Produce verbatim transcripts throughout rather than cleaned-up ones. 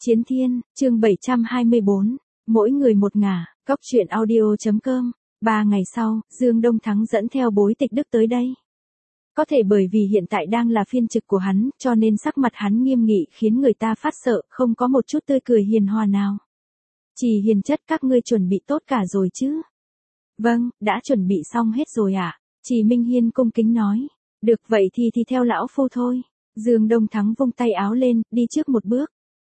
Chiến Thiên, chương bảy trăm hai mươi bốn, mỗi người một ngả, cóc truyện audio.com. Ba ngày sau, Dương Đông Thắng dẫn theo Bối Tịch Đức tới đây. Có thể bởi vì hiện tại đang là phiên trực của hắn, cho nên sắc mặt hắn nghiêm nghị khiến người ta phát sợ, không có một chút tươi cười hiền hòa nào. Chỉ hiền chất, các ngươi chuẩn bị tốt cả rồi chứ? Vâng, đã chuẩn bị xong hết rồi ạ. À? Chỉ Minh Hiên cung kính nói. Được vậy thì thì theo lão phu thôi. Dương Đông Thắng vung tay áo lên, đi trước một bước.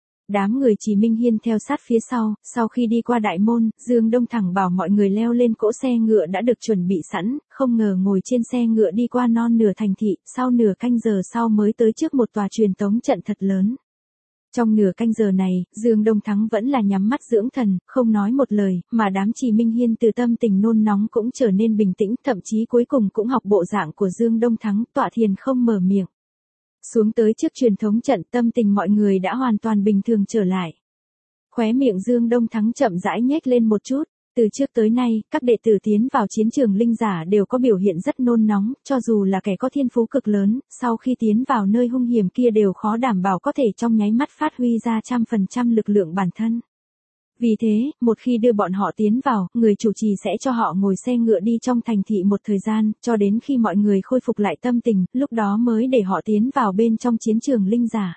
Đám người Chỉ Minh Hiên theo sát phía sau, sau khi đi qua đại môn, Dương Đông thẳng bảo mọi người leo lên cỗ xe ngựa đã được chuẩn bị sẵn, không ngờ ngồi trên xe ngựa đi qua non nửa thành thị, sau nửa canh giờ sau mới tới trước một tòa truyền tống trận thật lớn. Trong nửa canh giờ này, Dương Đông Thắng vẫn là nhắm mắt dưỡng thần, không nói một lời, mà đám Chỉ Minh Hiên từ tâm tình nôn nóng cũng trở nên bình tĩnh, thậm chí cuối cùng cũng học bộ dạng của Dương Đông Thắng, tọa thiền không mở miệng. Xuống tới trước truyền thống trận, tâm tình mọi người đã hoàn toàn bình thường trở lại. Khóe miệng Dương Đông Thắng chậm rãi nhếch lên một chút, từ trước tới nay, các đệ tử tiến vào chiến trường linh giả đều có biểu hiện rất nôn nóng, cho dù là kẻ có thiên phú cực lớn, sau khi tiến vào nơi hung hiểm kia đều khó đảm bảo có thể trong nháy mắt phát huy ra trăm phần trăm lực lượng bản thân. Vì thế, một khi đưa bọn họ tiến vào, người chủ trì sẽ cho họ ngồi xe ngựa đi trong thành thị một thời gian, cho đến khi mọi người khôi phục lại tâm tình, lúc đó mới để họ tiến vào bên trong chiến trường linh giả.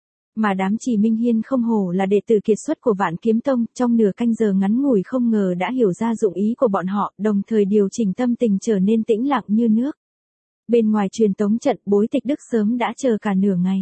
Mà đám Chỉ Minh Hiên không hổ là đệ tử kiệt xuất của Vạn Kiếm Tông, trong nửa canh giờ ngắn ngủi không ngờ đã hiểu ra dụng ý của bọn họ, đồng thời điều chỉnh tâm tình trở nên tĩnh lặng như nước. Bên ngoài truyền tống trận, Bối Tịch Đức sớm đã chờ cả nửa ngày.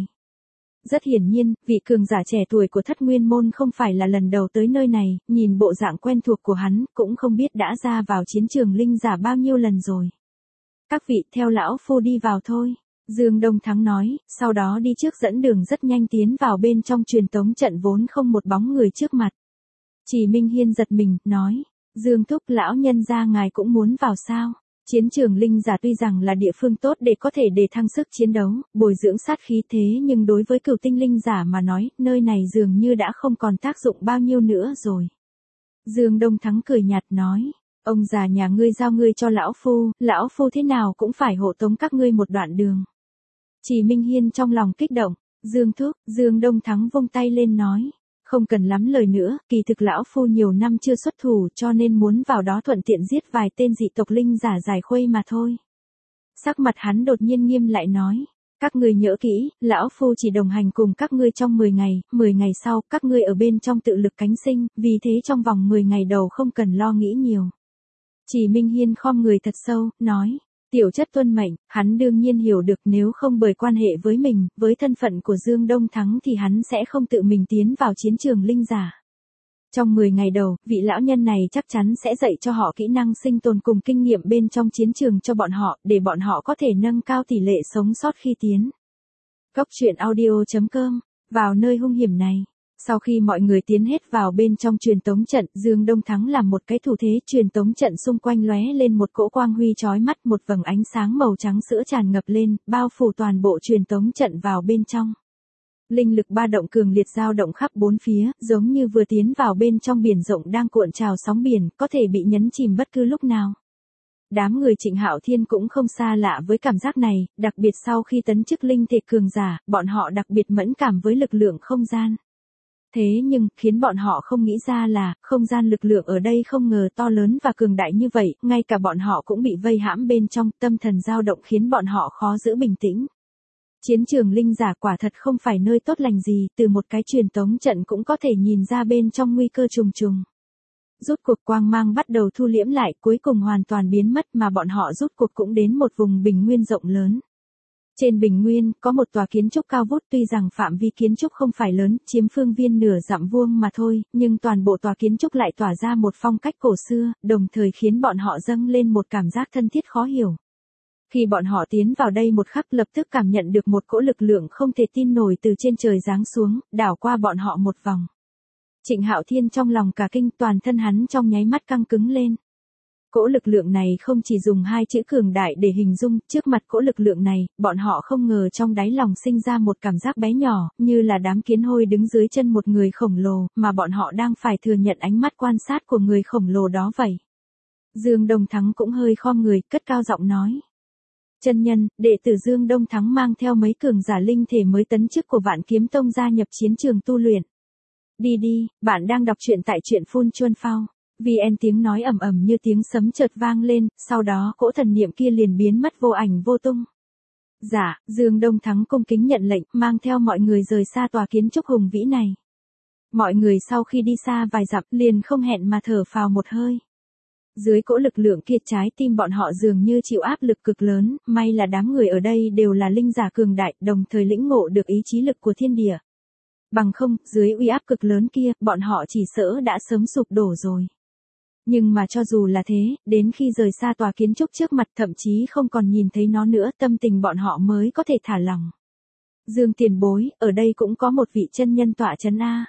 Rất hiển nhiên, vị cường giả trẻ tuổi của Thất Nguyên Môn không phải là lần đầu tới nơi này, nhìn bộ dạng quen thuộc của hắn, cũng không biết đã ra vào chiến trường linh giả bao nhiêu lần rồi. Các vị theo lão phu đi vào thôi, Dương Đông Thắng nói, sau đó đi trước dẫn đường rất nhanh tiến vào bên trong truyền tống trận vốn không một bóng người trước mặt. Chỉ Minh Hiên giật mình, nói, Dương Thúc lão nhân gia ngài cũng muốn vào sao? Chiến trường linh giả tuy rằng là địa phương tốt để có thể để thăng sức chiến đấu, bồi dưỡng sát khí thế nhưng đối với cửu tinh linh giả mà nói, nơi này dường như đã không còn tác dụng bao nhiêu nữa rồi. Dương Đông Thắng cười nhạt nói, ông già nhà ngươi giao ngươi cho lão phu, lão phu thế nào cũng phải hộ tống các ngươi một đoạn đường. Chỉ Minh Hiên trong lòng kích động, Dương Thúc, Dương Đông Thắng vung tay lên nói. Không cần lắm lời nữa, kỳ thực lão phu nhiều năm chưa xuất thủ cho nên muốn vào đó thuận tiện giết vài tên dị tộc linh giả giải khuây mà thôi. Sắc mặt hắn đột nhiên nghiêm lại nói, các ngươi nhớ kỹ, lão phu chỉ đồng hành cùng các ngươi trong mười ngày, mười ngày sau các ngươi ở bên trong tự lực cánh sinh, vì thế trong vòng mười ngày đầu không cần lo nghĩ nhiều. Chỉ Minh Hiên khom người thật sâu, nói. Tiểu chất tuân mệnh, hắn đương nhiên hiểu được nếu không bởi quan hệ với mình, với thân phận của Dương Đông Thắng thì hắn sẽ không tự mình tiến vào chiến trường linh giả. Trong mười ngày đầu, vị lão nhân này chắc chắn sẽ dạy cho họ kỹ năng sinh tồn cùng kinh nghiệm bên trong chiến trường cho bọn họ, để bọn họ có thể nâng cao tỷ lệ sống sót khi tiến. Cóc truyện audio.com, vào nơi hung hiểm này. Sau khi mọi người tiến hết vào bên trong truyền tống trận, Dương Đông Thắng làm một cái thủ thế, truyền tống trận xung quanh lóe lên một cỗ quang huy chói mắt, một vầng ánh sáng màu trắng sữa tràn ngập lên, bao phủ toàn bộ truyền tống trận vào bên trong. Linh lực ba động cường liệt dao động khắp bốn phía, giống như vừa tiến vào bên trong biển rộng đang cuộn trào sóng biển, có thể bị nhấn chìm bất cứ lúc nào. Đám người Trịnh Hạo Thiên cũng không xa lạ với cảm giác này, đặc biệt sau khi tấn chức linh thể cường giả, bọn họ đặc biệt mẫn cảm với lực lượng không gian. Thế nhưng, khiến bọn họ không nghĩ ra là, không gian lực lượng ở đây không ngờ to lớn và cường đại như vậy, ngay cả bọn họ cũng bị vây hãm bên trong, tâm thần dao động khiến bọn họ khó giữ bình tĩnh. Chiến trường linh giả quả thật không phải nơi tốt lành gì, từ một cái truyền tống trận cũng có thể nhìn ra bên trong nguy cơ trùng trùng. Rút cuộc quang mang bắt đầu thu liễm lại, cuối cùng hoàn toàn biến mất mà bọn họ rút cuộc cũng đến một vùng bình nguyên rộng lớn. Trên bình nguyên, có một tòa kiến trúc cao vút, tuy rằng phạm vi kiến trúc không phải lớn, chiếm phương viên nửa dặm vuông mà thôi, nhưng toàn bộ tòa kiến trúc lại tỏa ra một phong cách cổ xưa, đồng thời khiến bọn họ dâng lên một cảm giác thân thiết khó hiểu. Khi bọn họ tiến vào đây một khắc lập tức cảm nhận được một cỗ lực lượng không thể tin nổi từ trên trời giáng xuống, đảo qua bọn họ một vòng. Trịnh Hạo Thiên trong lòng cả kinh, toàn thân hắn trong nháy mắt căng cứng lên. Cỗ lực lượng này không chỉ dùng hai chữ cường đại để hình dung, trước mặt cỗ lực lượng này, bọn họ không ngờ trong đáy lòng sinh ra một cảm giác bé nhỏ, như là đám kiến hôi đứng dưới chân một người khổng lồ, mà bọn họ đang phải thừa nhận ánh mắt quan sát của người khổng lồ đó vậy. Dương Đông Thắng cũng hơi khom người, cất cao giọng nói. Chân nhân, đệ tử Dương Đông Thắng mang theo mấy cường giả linh thể mới tấn chức của Vạn Kiếm Tông gia nhập chiến trường tu luyện. Đi đi, bạn đang đọc truyện tại truyện Phun Chuân Phao. vê en tiếng nói ầm ầm như tiếng sấm chợt vang lên, sau đó cỗ thần niệm kia liền biến mất vô ảnh vô tung. Dạ, Dương Đông Thắng cung kính nhận lệnh, mang theo mọi người rời xa tòa kiến trúc hùng vĩ này. Mọi người sau khi đi xa vài dặm liền không hẹn mà thở phào một hơi. Dưới cỗ lực lượng kia trái tim bọn họ dường như chịu áp lực cực lớn, may là đám người ở đây đều là linh giả cường đại, đồng thời lĩnh ngộ được ý chí lực của thiên địa. Bằng không, dưới uy áp cực lớn kia, bọn họ chỉ sợ đã sớm sụp đổ rồi. Nhưng mà cho dù là thế, đến khi rời xa tòa kiến trúc trước mặt thậm chí không còn nhìn thấy nó nữa, tâm tình bọn họ mới có thể thả lỏng. Dương tiền bối, ở đây cũng có một vị chân nhân tọa chấn a.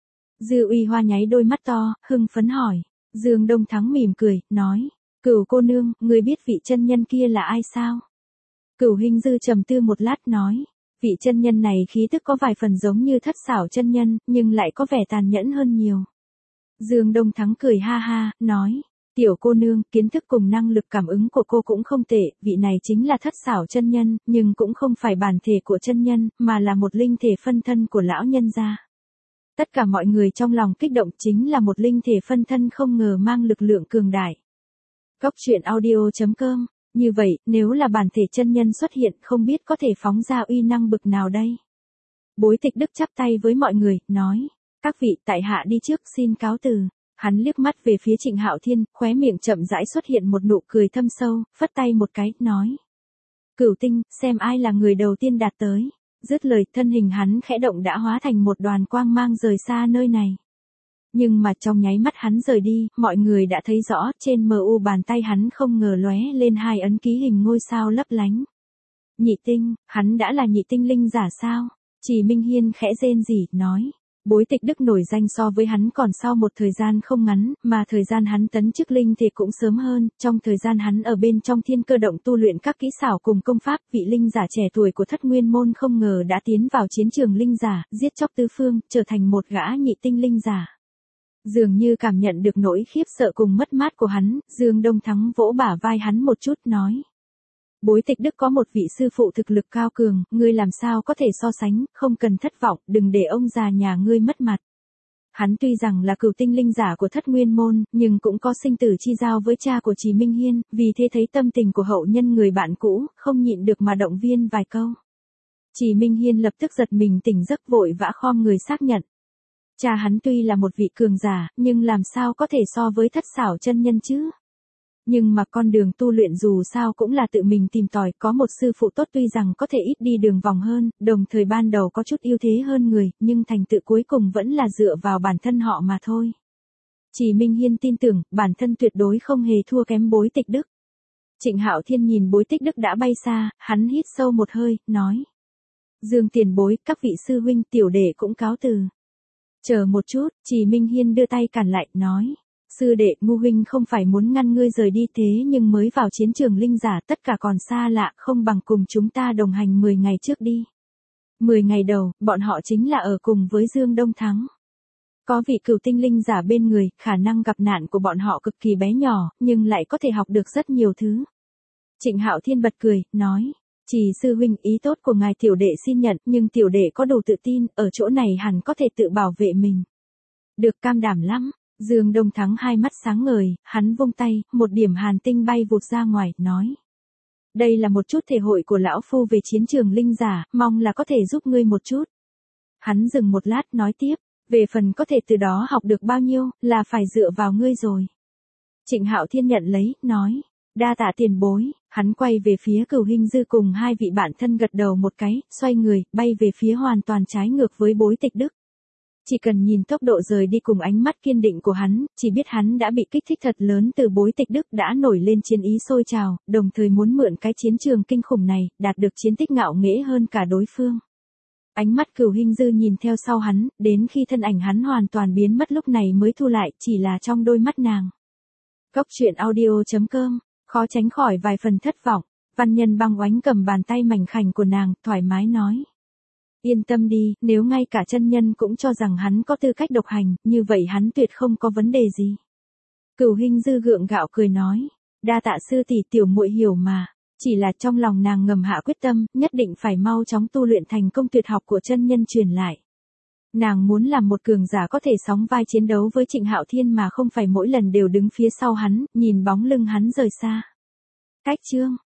Dư Uy Hoa nháy đôi mắt to, hưng phấn hỏi. Dương Đông Thắng mỉm cười, nói, Cửu cô nương, ngươi biết vị chân nhân kia là ai sao? Cửu Hinh Dư trầm tư một lát nói, vị chân nhân này khí tức có vài phần giống như Thất Xảo chân nhân, nhưng lại có vẻ tàn nhẫn hơn nhiều. Dương Đông Thắng cười ha ha, nói, tiểu cô nương, kiến thức cùng năng lực cảm ứng của cô cũng không tệ, vị này chính là Thất Xảo chân nhân, nhưng cũng không phải bản thể của chân nhân, mà là một linh thể phân thân của lão nhân gia. Tất cả mọi người trong lòng kích động, chính là một linh thể phân thân không ngờ mang lực lượng cường đại. Cốc truyện audio chấm com. Như vậy, nếu là bản thể chân nhân xuất hiện, không biết có thể phóng ra uy năng bực nào đây? Bối Tịch Đức chắp tay với mọi người, nói, các vị, tại hạ đi trước, xin cáo từ. Hắn liếc mắt về phía Trịnh Hạo Thiên, khóe miệng chậm rãi xuất hiện một nụ cười thâm sâu, phất tay một cái, nói, Cửu Tinh, xem ai là người đầu tiên đạt tới. Dứt lời, thân hình hắn khẽ động đã hóa thành một đoàn quang mang rời xa nơi này. Nhưng mà trong nháy mắt hắn rời đi, mọi người đã thấy rõ, trên mờ u bàn tay hắn không ngờ lóe lên hai ấn ký hình ngôi sao lấp lánh. Nhị tinh, hắn đã là nhị tinh linh giả sao? Chỉ Minh Hiên khẽ rên rỉ, nói. Bối Tịch Đức nổi danh so với hắn còn sau một thời gian không ngắn, mà thời gian hắn tấn chức linh thì cũng sớm hơn, trong thời gian hắn ở bên trong thiên cơ động tu luyện các kỹ xảo cùng công pháp, vị linh giả trẻ tuổi của Thất Nguyên môn không ngờ đã tiến vào chiến trường linh giả, giết chóc tứ phương, trở thành một gã nhị tinh linh giả. Dường như cảm nhận được nỗi khiếp sợ cùng mất mát của hắn, Dương Đông Thắng vỗ bả vai hắn một chút, nói. Bối Tịch Đức có một vị sư phụ thực lực cao cường, ngươi làm sao có thể so sánh, không cần thất vọng, đừng để ông già nhà ngươi mất mặt. Hắn tuy rằng là cửu tinh linh giả của Thất Nguyên môn, nhưng cũng có sinh tử chi giao với cha của Chỉ Minh Hiên, vì thế thấy tâm tình của hậu nhân người bạn cũ, không nhịn được mà động viên vài câu. Chỉ Minh Hiên lập tức giật mình tỉnh giấc vội vã khom người xác nhận. Cha hắn tuy là một vị cường giả, nhưng làm sao có thể so với Thất Xảo chân nhân chứ? Nhưng mà con đường tu luyện dù sao cũng là tự mình tìm tòi, có một sư phụ tốt tuy rằng có thể ít đi đường vòng hơn, đồng thời ban đầu có chút ưu thế hơn người, nhưng thành tựu cuối cùng vẫn là dựa vào bản thân họ mà thôi. Chỉ Minh Hiên tin tưởng, bản thân tuyệt đối không hề thua kém Bối Tịch Đức. Trịnh Hạo Thiên nhìn Bối Tịch Đức đã bay xa, hắn hít sâu một hơi, nói. Dương tiền bối, các vị sư huynh tiểu đệ cũng cáo từ. Chờ một chút, Chỉ Minh Hiên đưa tay cản lại, nói. Sư đệ, Ngu huynh không phải muốn ngăn ngươi rời đi thế nhưng mới vào chiến trường linh giả tất cả còn xa lạ, không bằng cùng chúng ta đồng hành mười ngày trước đi. mười ngày đầu, bọn họ chính là ở cùng với Dương Đông Thắng. Có vị cửu tinh linh giả bên người, khả năng gặp nạn của bọn họ cực kỳ bé nhỏ, nhưng lại có thể học được rất nhiều thứ. Trịnh Hạo Thiên bật cười, nói. Chỉ sư huynh, ý tốt của ngài tiểu đệ xin nhận, nhưng tiểu đệ có đủ tự tin, ở chỗ này hẳn có thể tự bảo vệ mình. Được, cam đảm lắm. Dương Đông Thắng hai mắt sáng ngời, hắn vung tay, một điểm hàn tinh bay vụt ra ngoài, nói. Đây là một chút thể hội của lão phu về chiến trường linh giả, mong là có thể giúp ngươi một chút. Hắn dừng một lát nói tiếp, về phần có thể từ đó học được bao nhiêu, là phải dựa vào ngươi rồi. Trịnh Hạo Thiên nhận lấy, nói. Đa tạ tiền bối, hắn quay về phía Cửu Hinh Dư cùng hai vị bạn thân gật đầu một cái, xoay người, bay về phía hoàn toàn trái ngược với Bối Tịch Đức. Chỉ cần nhìn tốc độ rời đi cùng ánh mắt kiên định của hắn, chỉ biết hắn đã bị kích thích thật lớn từ Bối Tịch Đức đã nổi lên chiến ý sôi trào, đồng thời muốn mượn cái chiến trường kinh khủng này, đạt được chiến tích ngạo nghễ hơn cả đối phương. Ánh mắt Cửu Hinh Dư nhìn theo sau hắn, đến khi thân ảnh hắn hoàn toàn biến mất lúc này mới thu lại, chỉ là trong đôi mắt nàng. Cốc truyện audio chấm com, khó tránh khỏi vài phần thất vọng, Văn Nhân Băng Oánh cầm bàn tay mảnh khảnh của nàng, thoải mái nói. Yên tâm đi, nếu ngay cả chân nhân cũng cho rằng hắn có tư cách độc hành, như vậy hắn tuyệt không có vấn đề gì. Cửu Hinh Dư gượng gạo cười nói, đa tạ sư tỷ, tiểu muội hiểu mà, chỉ là trong lòng nàng ngầm hạ quyết tâm, nhất định phải mau chóng tu luyện thành công tuyệt học của chân nhân truyền lại. Nàng muốn làm một cường giả có thể sóng vai chiến đấu với Trịnh Hạo Thiên mà không phải mỗi lần đều đứng phía sau hắn, nhìn bóng lưng hắn rời xa. Cách chương